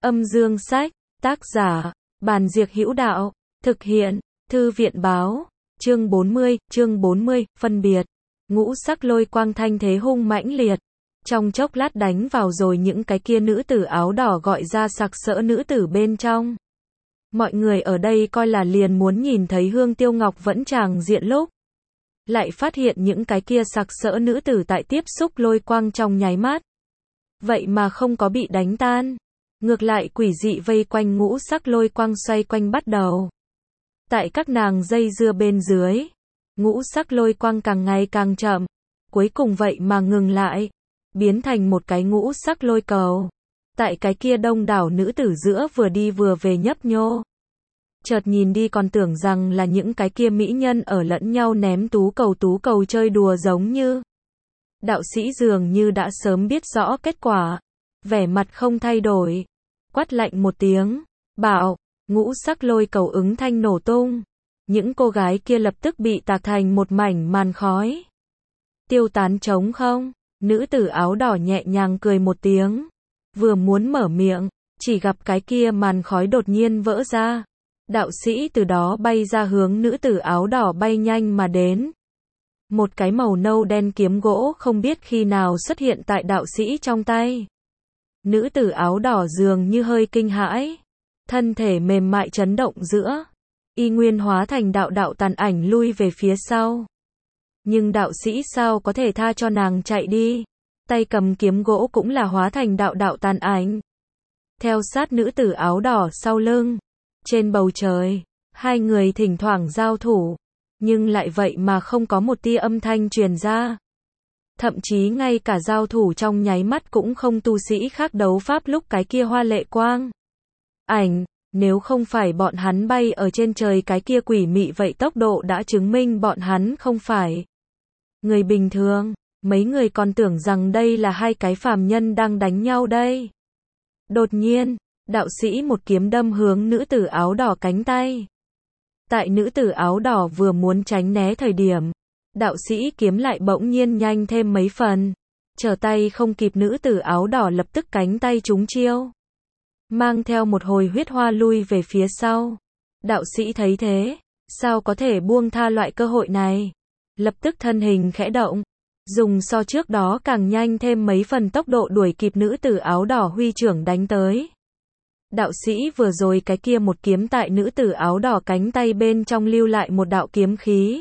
Âm dương sách, tác giả, Bàn Diệc Hữu Đạo, thực hiện, Thư viện báo, chương 40, phân biệt. Ngũ sắc lôi quang thanh thế hung mãnh liệt, trong chốc lát đánh vào rồi những cái kia nữ tử áo đỏ gọi ra sặc sỡ nữ tử bên trong. Mọi người ở đây coi là liền muốn nhìn thấy Hương Tiêu Ngọc vẫn tràng diện lúc. Lại phát hiện những cái kia sặc sỡ nữ tử tại tiếp xúc lôi quang trong nháy mắt. Vậy mà không có bị đánh tan. Ngược lại quỷ dị vây quanh ngũ sắc lôi quang xoay quanh bắt đầu. Tại các nàng dây dưa bên dưới, ngũ sắc lôi quang càng ngày càng chậm, cuối cùng vậy mà ngừng lại, biến thành một cái ngũ sắc lôi cầu. Tại cái kia đông đảo nữ tử giữa vừa đi vừa về nhấp nhô. Chợt nhìn đi còn tưởng rằng là những cái kia mỹ nhân ở lẫn nhau ném tú cầu chơi đùa giống như. Đạo sĩ dường như đã sớm biết rõ kết quả, vẻ mặt không thay đổi, quát lạnh một tiếng, bảo, ngũ sắc lôi cầu ứng thanh nổ tung. Những cô gái kia lập tức bị tạc thành một mảnh màn khói. Tiêu tán trống không, nữ tử áo đỏ nhẹ nhàng cười một tiếng. Vừa muốn mở miệng, chỉ gặp cái kia màn khói đột nhiên vỡ ra. Đạo sĩ từ đó bay ra hướng nữ tử áo đỏ bay nhanh mà đến. Một cái màu nâu đen kiếm gỗ không biết khi nào xuất hiện tại đạo sĩ trong tay. Nữ tử áo đỏ dường như hơi kinh hãi. Thân thể mềm mại chấn động giữa. Y nguyên hóa thành đạo tàn ảnh lui về phía sau. Nhưng đạo sĩ sao có thể tha cho nàng chạy đi. Tay cầm kiếm gỗ cũng là hóa thành đạo tàn ảnh. Theo sát nữ tử áo đỏ sau lưng. Trên bầu trời, hai người thỉnh thoảng giao thủ. Nhưng lại vậy mà không có một tia âm thanh truyền ra. Thậm chí ngay cả giao thủ trong nháy mắt cũng không tu sĩ khác đấu pháp lúc cái kia hoa lệ quang. Ảnh, nếu không phải bọn hắn bay ở trên trời cái kia quỷ mị vậy tốc độ đã chứng minh bọn hắn không phải người bình thường, mấy người còn tưởng rằng đây là hai cái phàm nhân đang đánh nhau đây. Đột nhiên, đạo sĩ một kiếm đâm hướng nữ tử áo đỏ cánh tay. Tại nữ tử áo đỏ vừa muốn tránh né thời điểm, đạo sĩ kiếm lại bỗng nhiên nhanh thêm mấy phần. Trở tay không kịp nữ tử áo đỏ lập tức cánh tay trúng chiêu. Mang theo một hồi huyết hoa lui về phía sau. Đạo sĩ thấy thế, sao có thể buông tha loại cơ hội này. Lập tức thân hình khẽ động, dùng so trước đó càng nhanh thêm mấy phần tốc độ đuổi kịp nữ tử áo đỏ huy trưởng đánh tới. Đạo sĩ vừa rồi cái kia một kiếm tại nữ tử áo đỏ cánh tay bên trong lưu lại một đạo kiếm khí.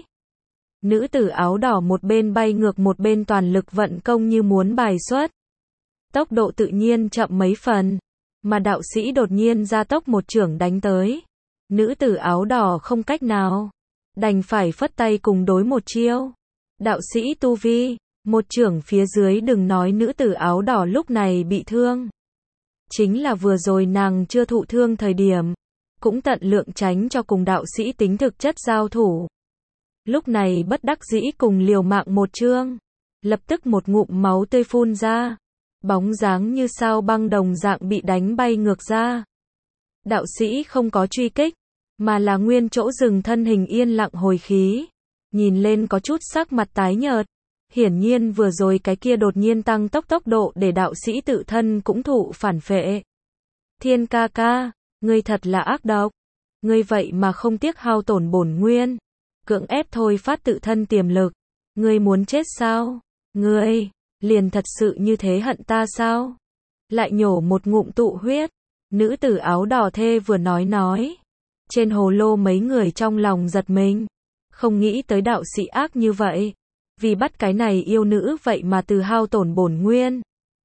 Nữ tử áo đỏ một bên bay ngược một bên toàn lực vận công như muốn bài xuất. Tốc độ tự nhiên chậm mấy phần, mà đạo sĩ đột nhiên ra tốc một chưởng đánh tới. Nữ tử áo đỏ không cách nào, đành phải phất tay cùng đối một chiêu. Đạo sĩ tu vi, một chưởng phía dưới đừng nói nữ tử áo đỏ lúc này bị thương. Chính là vừa rồi nàng chưa thụ thương thời điểm, cũng tận lượng tránh cho cùng đạo sĩ tính thực chất giao thủ. Lúc này bất đắc dĩ cùng liều mạng một chương, lập tức một ngụm máu tươi phun ra, bóng dáng như sao băng đồng dạng bị đánh bay ngược ra. Đạo sĩ không có truy kích, mà là nguyên chỗ dừng thân hình yên lặng hồi khí, nhìn lên có chút sắc mặt tái nhợt. Hiển nhiên vừa rồi cái kia đột nhiên tăng tốc độ để đạo sĩ tự thân cũng thụ phản phệ. Thiên ca ca, ngươi thật là ác độc. Ngươi vậy mà không tiếc hao tổn bổn nguyên. Cưỡng ép thôi phát tự thân tiềm lực. Ngươi muốn chết sao? Ngươi, liền thật sự như thế hận ta sao? Lại nhổ một ngụm tụ huyết. Nữ tử áo đỏ thê vừa nói. Trên hồ lô mấy người trong lòng giật mình. Không nghĩ tới đạo sĩ ác như vậy. Vì bắt cái này yêu nữ vậy mà từ hao tổn bổn nguyên.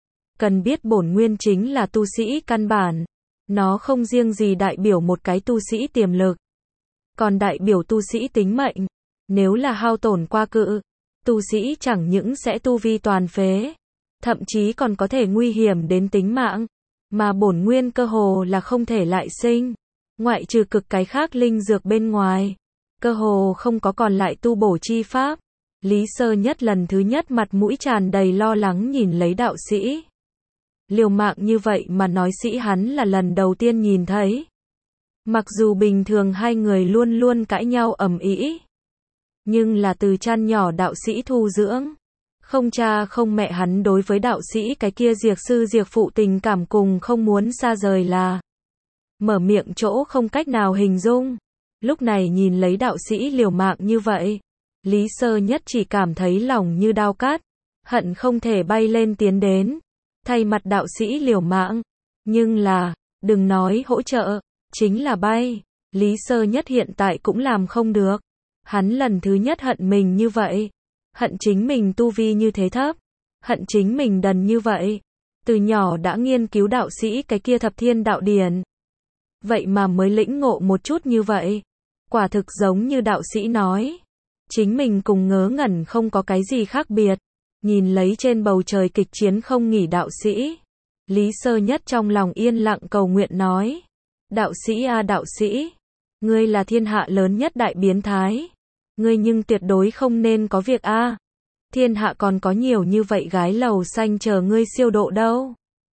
Cần biết bổn nguyên chính là tu sĩ căn bản. Nó không riêng gì đại biểu một cái tu sĩ tiềm lực. Còn đại biểu tu sĩ tính mệnh. Nếu là hao tổn qua cự, tu sĩ chẳng những sẽ tu vi toàn phế. Thậm chí còn có thể nguy hiểm đến tính mạng. Mà bổn nguyên cơ hồ là không thể lại sinh. Ngoại trừ cực cái khác linh dược bên ngoài. Cơ hồ không có còn lại tu bổ chi pháp. Lý Sơ Nhất lần thứ nhất mặt mũi tràn đầy lo lắng nhìn lấy đạo sĩ. Liều mạng như vậy mà nói sĩ hắn là lần đầu tiên nhìn thấy. Mặc dù bình thường hai người luôn luôn cãi nhau ầm ĩ, nhưng là từ chan nhỏ đạo sĩ thu dưỡng. Không cha không mẹ hắn đối với đạo sĩ cái kia diệt sư diệt phụ tình cảm cùng không muốn xa rời là mở miệng chỗ không cách nào hình dung. Lúc này nhìn lấy đạo sĩ liều mạng như vậy, Lý Sơ Nhất chỉ cảm thấy lòng như đao cắt, hận không thể bay lên tiến đến, thay mặt đạo sĩ liều mạng. Nhưng là, đừng nói hỗ trợ, chính là bay, Lý Sơ Nhất hiện tại cũng làm không được. Hắn lần thứ nhất hận mình như vậy, hận chính mình tu vi như thế thấp, hận chính mình đần như vậy. Từ nhỏ đã nghiên cứu đạo sĩ cái kia thập thiên đạo điển, vậy mà mới lĩnh ngộ một chút như vậy. Quả thực giống như đạo sĩ nói, chính mình cùng ngớ ngẩn không có cái gì khác biệt. Nhìn lấy trên bầu trời kịch chiến không nghỉ đạo sĩ, Lý Sơ Nhất trong lòng yên lặng cầu nguyện nói, đạo sĩ a đạo sĩ, ngươi là thiên hạ lớn nhất đại biến thái, ngươi nhưng tuyệt đối không nên có việc a. Thiên hạ còn có nhiều như vậy gái lầu xanh chờ ngươi siêu độ đâu.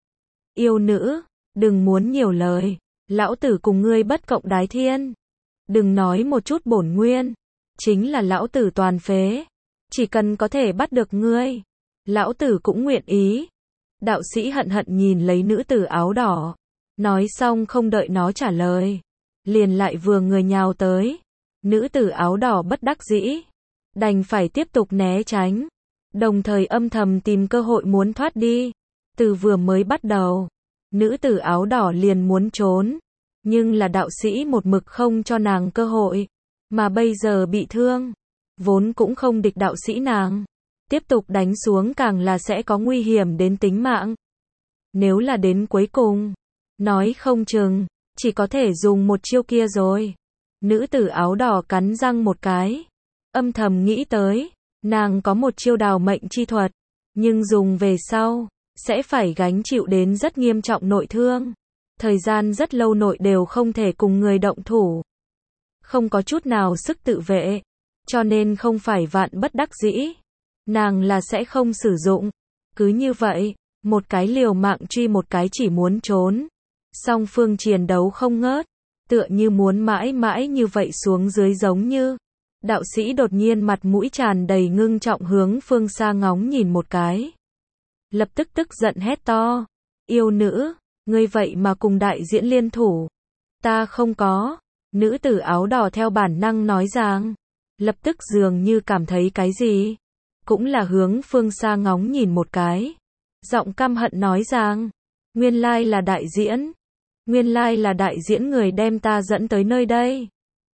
Yêu nữ, đừng muốn nhiều lời, lão tử cùng ngươi bất cộng đái thiên. Đừng nói một chút bổn nguyên, chính là lão tử toàn phế, chỉ cần có thể bắt được ngươi, lão tử cũng nguyện ý. Đạo sĩ hận hận nhìn lấy nữ tử áo đỏ, nói xong không đợi nó trả lời, liền lại vừa người nhào tới. Nữ tử áo đỏ bất đắc dĩ, đành phải tiếp tục né tránh, đồng thời âm thầm tìm cơ hội muốn thoát đi. Từ vừa mới bắt đầu, nữ tử áo đỏ liền muốn trốn, nhưng là đạo sĩ một mực không cho nàng cơ hội, mà bây giờ bị thương, vốn cũng không địch đạo sĩ nàng, tiếp tục đánh xuống càng là sẽ có nguy hiểm đến tính mạng. Nếu là đến cuối cùng, nói không chừng, chỉ có thể dùng một chiêu kia rồi. Nữ tử áo đỏ cắn răng một cái, âm thầm nghĩ tới, nàng có một chiêu đào mệnh chi thuật, nhưng dùng về sau, sẽ phải gánh chịu đến rất nghiêm trọng nội thương. Thời gian rất lâu nội đều không thể cùng người động thủ, không có chút nào sức tự vệ, cho nên không phải vạn bất đắc dĩ, nàng là sẽ không sử dụng. Cứ như vậy, một cái liều mạng truy một cái chỉ muốn trốn, song phương chiến đấu không ngớt, tựa như muốn mãi mãi như vậy xuống dưới giống như. Đạo sĩ đột nhiên mặt mũi tràn đầy ngưng trọng hướng phương xa ngóng nhìn một cái, lập tức tức giận hét to, yêu nữ, ngươi vậy mà cùng đại diễn liên thủ. Ta không có. Nữ tử áo đỏ theo bản năng nói rằng, lập tức dường như cảm thấy cái gì, cũng là hướng phương xa ngóng nhìn một cái, giọng căm hận nói rằng, nguyên lai là đại diễn, nguyên lai là đại diễn người đem ta dẫn tới nơi đây.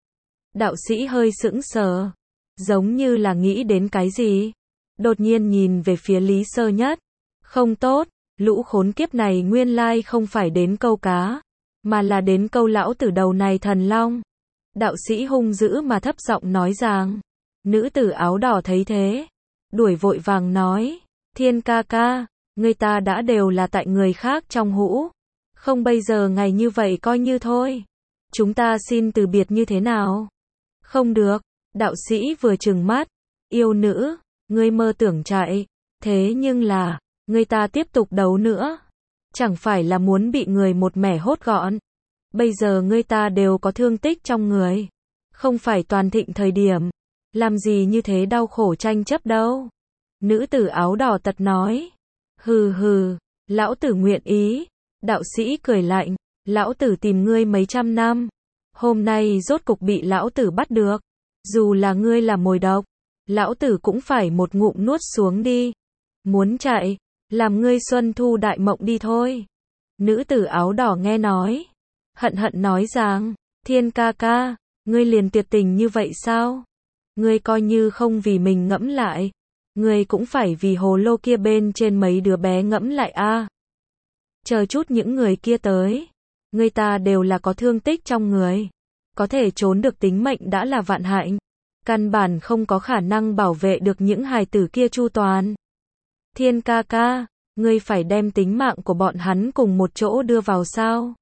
Đạo sĩ hơi sững sờ, giống như là nghĩ đến cái gì, đột nhiên nhìn về phía Lý Sơ Nhất, không tốt, lũ khốn kiếp này nguyên lai không phải đến câu cá, mà là đến câu lão tử đầu này thần long. Đạo sĩ hung dữ mà thấp giọng nói rằng, nữ tử áo đỏ thấy thế, đuổi vội vàng nói, Thiên ca ca, người ta đã đều là tại người khác trong hũ, không bây giờ ngày như vậy coi như thôi, chúng ta xin từ biệt như thế nào? Không được. Đạo sĩ vừa trừng mắt, yêu nữ, ngươi mơ tưởng chạy, thế nhưng là, người ta tiếp tục đấu nữa, chẳng phải là muốn bị người một mẻ hốt gọn. Bây giờ người ta đều có thương tích trong người, không phải toàn thịnh thời điểm, làm gì như thế đau khổ tranh chấp đâu. Nữ tử áo đỏ tật nói, hừ hừ, lão tử nguyện ý. Đạo sĩ cười lạnh, lão tử tìm ngươi mấy trăm năm, hôm nay rốt cục bị lão tử bắt được, dù là ngươi là mồi độc, lão tử cũng phải một ngụm nuốt xuống đi. Muốn chạy, làm ngươi xuân thu đại mộng đi thôi. Nữ tử áo đỏ nghe nói, hận hận nói rằng, Thiên ca ca, ngươi liền tuyệt tình như vậy sao? Ngươi coi như không vì mình ngẫm lại, ngươi cũng phải vì hồ lô kia bên trên mấy đứa bé ngẫm lại a. Chờ chút những người kia tới, người ta đều là có thương tích trong người, có thể trốn được tính mệnh đã là vạn hạnh, căn bản không có khả năng bảo vệ được những hài tử kia chu toàn. Thiên ca ca, ngươi phải đem tính mạng của bọn hắn cùng một chỗ đưa vào sao?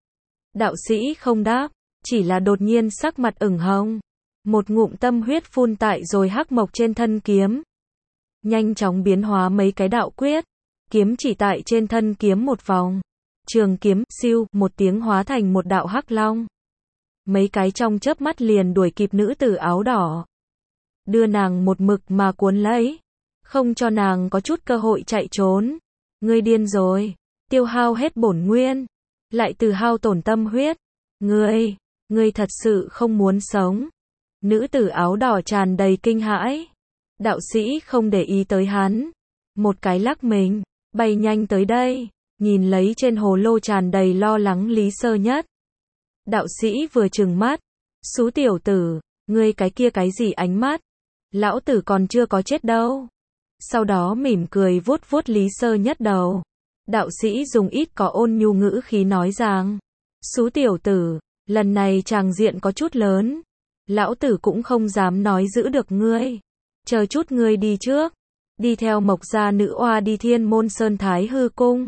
Đạo sĩ không đáp, chỉ là đột nhiên sắc mặt ửng hồng, một ngụm tâm huyết phun tại rồi hắc mộc trên thân kiếm, nhanh chóng biến hóa mấy cái đạo quyết, kiếm chỉ tại trên thân kiếm một vòng, trường kiếm siêu một tiếng hóa thành một đạo hắc long. Mấy cái trong chớp mắt liền đuổi kịp nữ tử áo đỏ, đưa nàng một mực mà cuốn lấy. không cho nàng có chút cơ hội chạy trốn. Ngươi điên rồi, tiêu hao hết bổn nguyên, lại từ hao tổn tâm huyết. Ngươi thật sự không muốn sống. Nữ tử áo đỏ tràn đầy kinh hãi. Đạo sĩ không để ý tới hắn, một cái lắc mình, bay nhanh tới đây, nhìn lấy trên hồ lô tràn đầy lo lắng Lý Sơ Nhất. Đạo sĩ vừa trừng mắt, xú tiểu tử, ngươi cái kia cái gì ánh mắt, lão tử còn chưa có chết đâu. Sau đó mỉm cười vuốt vuốt Lý Sơ Nhất đầu. Đạo sĩ dùng ít có ôn nhu ngữ khí nói rằng, xú tiểu tử, lần này tràng diện có chút lớn, lão tử cũng không dám nói giữ được ngươi. Chờ chút ngươi đi trước, đi theo Mộc gia nữ oa đi Thiên Môn Sơn Thái Hư Cung,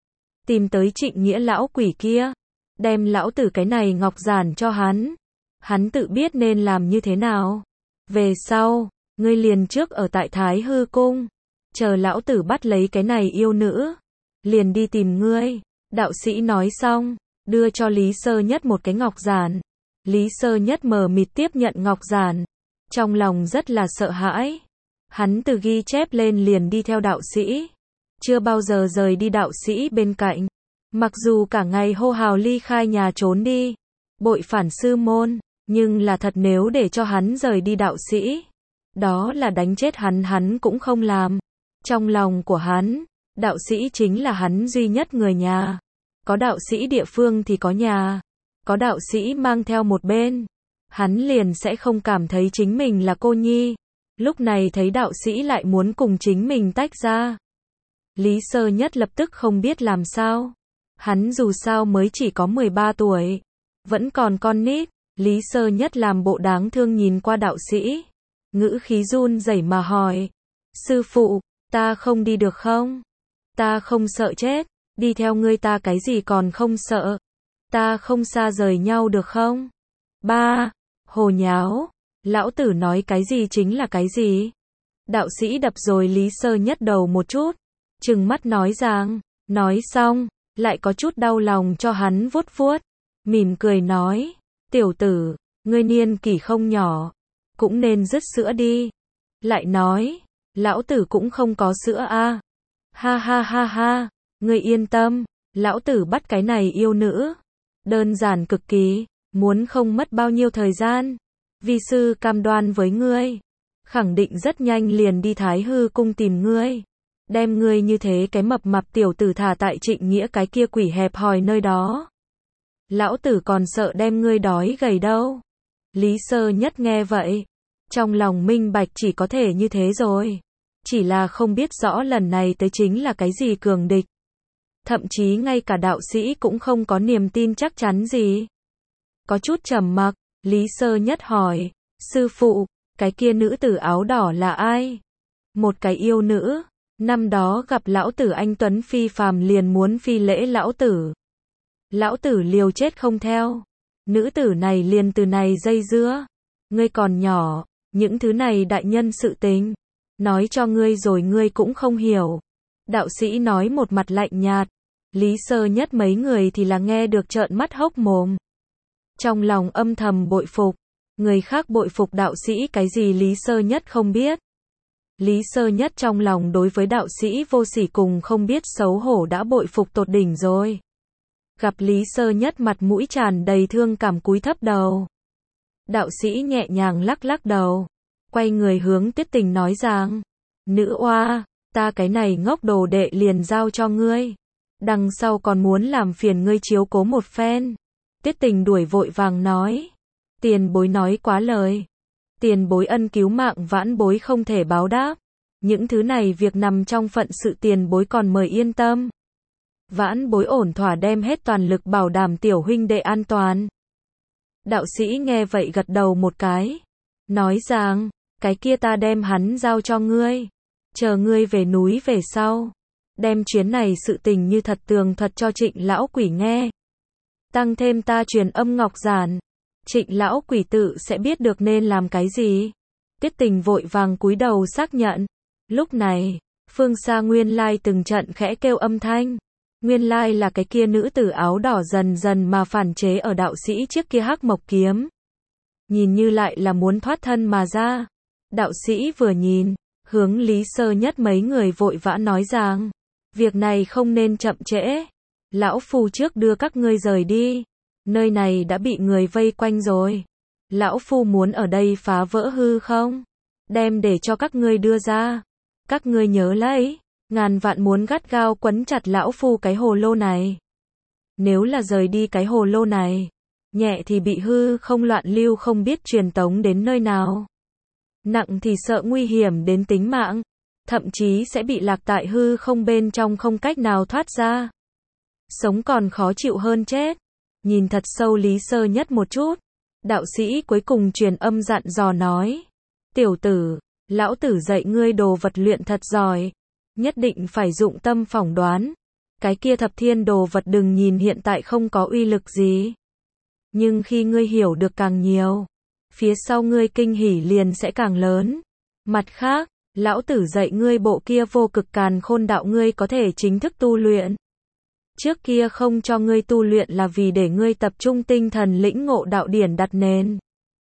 tìm tới Trịnh Nghĩa lão quỷ kia, đem lão tử cái này ngọc giản cho hắn. Hắn tự biết nên làm như thế nào. Về sau, ngươi liền trước ở tại Thái Hư Cung, chờ lão tử bắt lấy cái này yêu nữ, liền đi tìm ngươi. Đạo sĩ nói xong, đưa cho Lý Sơ Nhất một cái ngọc giản. Lý Sơ Nhất mờ mịt tiếp nhận ngọc giản, trong lòng rất là sợ hãi. Hắn từ ghi chép lên liền đi theo đạo sĩ, chưa bao giờ rời đi đạo sĩ bên cạnh. Mặc dù cả ngày hô hào ly khai nhà trốn đi, bội phản sư môn, nhưng là thật nếu để cho hắn rời đi đạo sĩ, đó là đánh chết hắn cũng không làm. Trong lòng của hắn, đạo sĩ chính là hắn duy nhất người nhà. Có đạo sĩ địa phương thì có nhà, có đạo sĩ mang theo một bên, hắn liền sẽ không cảm thấy chính mình là cô nhi. Lúc này thấy đạo sĩ lại muốn cùng chính mình tách ra, Lý Sơ Nhất lập tức không biết làm sao. Hắn dù sao mới chỉ có 13 tuổi, vẫn còn con nít. Lý Sơ Nhất làm bộ đáng thương nhìn qua đạo sĩ, ngữ khí run rẩy mà hỏi, sư phụ, ta không đi được không? Ta không sợ chết, đi theo ngươi ta cái gì còn không sợ. Ta không xa rời nhau được không? Ba, hồ nháo, lão tử nói cái gì chính là cái gì. Đạo sĩ đập rồi Lý Sơ Nhất đầu một chút, trừng mắt nói rằng, nói xong, lại có chút đau lòng cho hắn vuốt vuốt, mỉm cười nói, tiểu tử, ngươi niên kỷ không nhỏ, cũng nên dứt sữa đi. Lại nói, lão tử cũng không có sữa a. Ha ha ha ha, ngươi yên tâm, lão tử bắt cái này yêu nữ, đơn giản cực kỳ, muốn không mất bao nhiêu thời gian. Vi sư cam đoan với ngươi, khẳng định rất nhanh liền đi Thái Hư Cung tìm ngươi, đem ngươi như thế cái mập mạp tiểu tử thả tại Trịnh Nghĩa cái kia quỷ hẹp hòi nơi đó. Lão tử còn sợ đem ngươi đói gầy đâu. Lý Sơ Nhất nghe vậy, trong lòng minh bạch chỉ có thể như thế rồi. Chỉ là không biết rõ lần này tới chính là cái gì cường địch. Thậm chí ngay cả đạo sĩ cũng không có niềm tin chắc chắn gì. Có chút trầm mặc, Lý Sơ Nhất hỏi, sư phụ, cái kia nữ tử áo đỏ là ai? Một cái yêu nữ, năm đó gặp lão tử anh tuấn phi phàm liền muốn phi lễ lão tử. Lão tử liều chết không theo. Nữ tử này liền từ này dây dưa. Ngươi còn nhỏ, những thứ này đại nhân sự tình, nói cho ngươi rồi ngươi cũng không hiểu. Đạo sĩ nói một mặt lạnh nhạt. Lý Sơ Nhất mấy người thì là nghe được trợn mắt hốc mồm. Trong lòng âm thầm bội phục. Người khác bội phục đạo sĩ cái gì Lý Sơ Nhất không biết. Lý Sơ Nhất trong lòng đối với đạo sĩ vô sỉ cùng không biết xấu hổ đã bội phục tột đỉnh rồi. Gặp Lý Sơ Nhất mặt mũi tràn đầy thương cảm cúi thấp đầu. Đạo sĩ nhẹ nhàng lắc lắc đầu, quay người hướng Tiết Tình nói rằng, nữ oa, ta cái này ngốc đồ đệ liền giao cho ngươi. Đằng sau còn muốn làm phiền ngươi chiếu cố một phen. Tiết Tình đuổi vội vàng nói, tiền bối nói quá lời. Tiền bối ân cứu mạng vãn bối không thể báo đáp. Những thứ này việc nằm trong phận sự tiền bối còn mời yên tâm. Vãn bối ổn thỏa đem hết toàn lực bảo đảm tiểu huynh đệ an toàn. Đạo sĩ nghe vậy gật đầu một cái, nói rằng, cái kia ta đem hắn giao cho ngươi. Chờ ngươi về núi về sau, đem chuyến này sự tình như thật tường thuật cho Trịnh lão quỷ nghe. Tăng thêm ta truyền âm ngọc giản, Trịnh lão quỷ tự sẽ biết được nên làm cái gì. Tiết Tình vội vàng cúi đầu xác nhận. Lúc này, phương xa nguyên lai từng trận khẽ kêu âm thanh. Nguyên lai là cái kia nữ tử áo đỏ dần dần mà phản chế ở đạo sĩ chiếc kia hắc mộc kiếm. Nhìn như lại là muốn thoát thân mà ra. Đạo sĩ vừa nhìn, hướng Lý Sơ Nhất mấy người vội vã nói rằng, việc này không nên chậm trễ. Lão Phu trước đưa các ngươi rời đi. Nơi này đã bị người vây quanh rồi. Lão Phu muốn ở đây phá vỡ hư không? Đem để cho các ngươi đưa ra. Các ngươi nhớ lấy, ngàn vạn muốn gắt gao quấn chặt Lão Phu cái hồ lô này. Nếu là rời đi cái hồ lô này, nhẹ thì bị hư không loạn lưu không biết truyền tống đến nơi nào. Nặng thì sợ nguy hiểm đến tính mạng, thậm chí sẽ bị lạc tại hư không bên trong không cách nào thoát ra. Sống còn khó chịu hơn chết. Nhìn thật sâu Lý Sơ Nhất một chút, đạo sĩ cuối cùng truyền âm dặn dò nói, tiểu tử, lão tử dạy ngươi đồ vật luyện thật giỏi, nhất định phải dụng tâm phỏng đoán. Cái kia thập thiên đồ vật đừng nhìn hiện tại không có uy lực gì, nhưng khi ngươi hiểu được càng nhiều, phía sau ngươi kinh hỉ liền sẽ càng lớn. Mặt khác, lão tử dạy ngươi bộ kia vô cực càn khôn đạo ngươi có thể chính thức tu luyện. Trước kia không cho ngươi tu luyện là vì để ngươi tập trung tinh thần lĩnh ngộ đạo điển đặt nền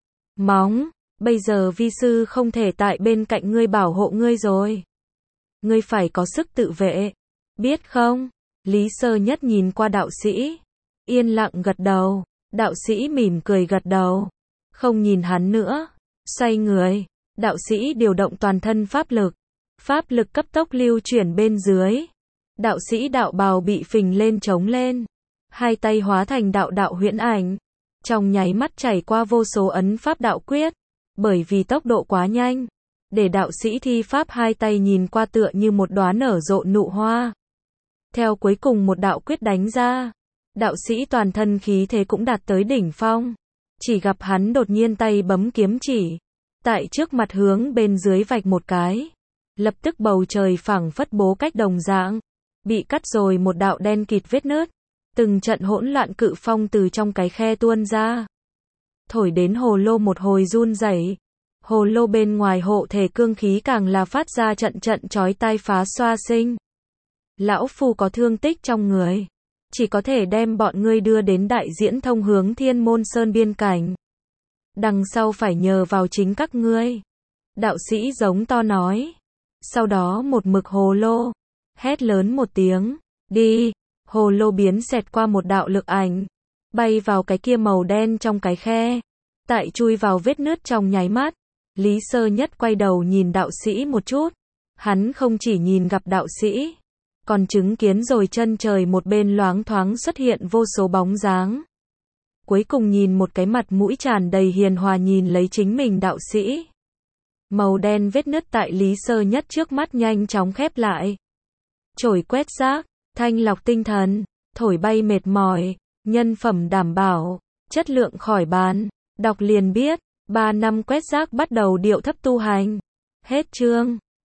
móng, bây giờ vi sư không thể tại bên cạnh ngươi bảo hộ ngươi rồi. Ngươi phải có sức tự vệ, biết không? Lý Sơ Nhất nhìn qua đạo sĩ, yên lặng gật đầu. Đạo sĩ mỉm cười gật đầu, không nhìn hắn nữa, xoay người. Đạo sĩ điều động toàn thân pháp lực cấp tốc lưu chuyển bên dưới. Đạo sĩ đạo bào bị phình lên trống lên, hai tay hóa thành đạo đạo huyễn ảnh, trong nháy mắt chảy qua vô số ấn pháp đạo quyết, bởi vì tốc độ quá nhanh, để đạo sĩ thi pháp hai tay nhìn qua tựa như một đóa nở rộ nụ hoa. Theo cuối cùng một đạo quyết đánh ra, đạo sĩ toàn thân khí thế cũng đạt tới đỉnh phong, chỉ gặp hắn đột nhiên tay bấm kiếm chỉ, tại trước mặt hướng bên dưới vạch một cái, lập tức bầu trời phẳng phất bố cách đồng dạng, bị cắt rồi một đạo đen kịt vết nứt, từng trận hỗn loạn cự phong từ trong cái khe tuôn ra, thổi đến hồ lô một hồi run rẩy. Hồ lô bên ngoài hộ thể cương khí càng là phát ra trận trận chói tai phá xoa sinh. Lão Phu có thương tích trong người, chỉ có thể đem bọn ngươi đưa đến đại diễn thông hướng Thiên Môn Sơn biên cảnh. Đằng sau phải nhờ vào chính các ngươi. Đạo sĩ giống to nói. Sau đó một mực hồ lô, hét lớn một tiếng, đi. Hồ lô biến xẹt qua một đạo lực ảnh, bay vào cái kia màu đen trong cái khe, tại chui vào vết nứt trong nháy mắt. Lý Sơ Nhất quay đầu nhìn đạo sĩ một chút, hắn không chỉ nhìn gặp đạo sĩ, còn chứng kiến rồi chân trời một bên loáng thoáng xuất hiện vô số bóng dáng. Cuối cùng nhìn một cái mặt mũi tràn đầy hiền hòa nhìn lấy chính mình đạo sĩ. Màu đen vết nứt tại Lý Sơ Nhất trước mắt nhanh chóng khép lại. Chổi quét rác, thanh lọc tinh thần, thổi bay mệt mỏi, nhân phẩm đảm bảo, chất lượng khỏi bàn. Đọc liền biết, 3 năm quét rác bắt đầu điệu thấp tu hành. Hết chương.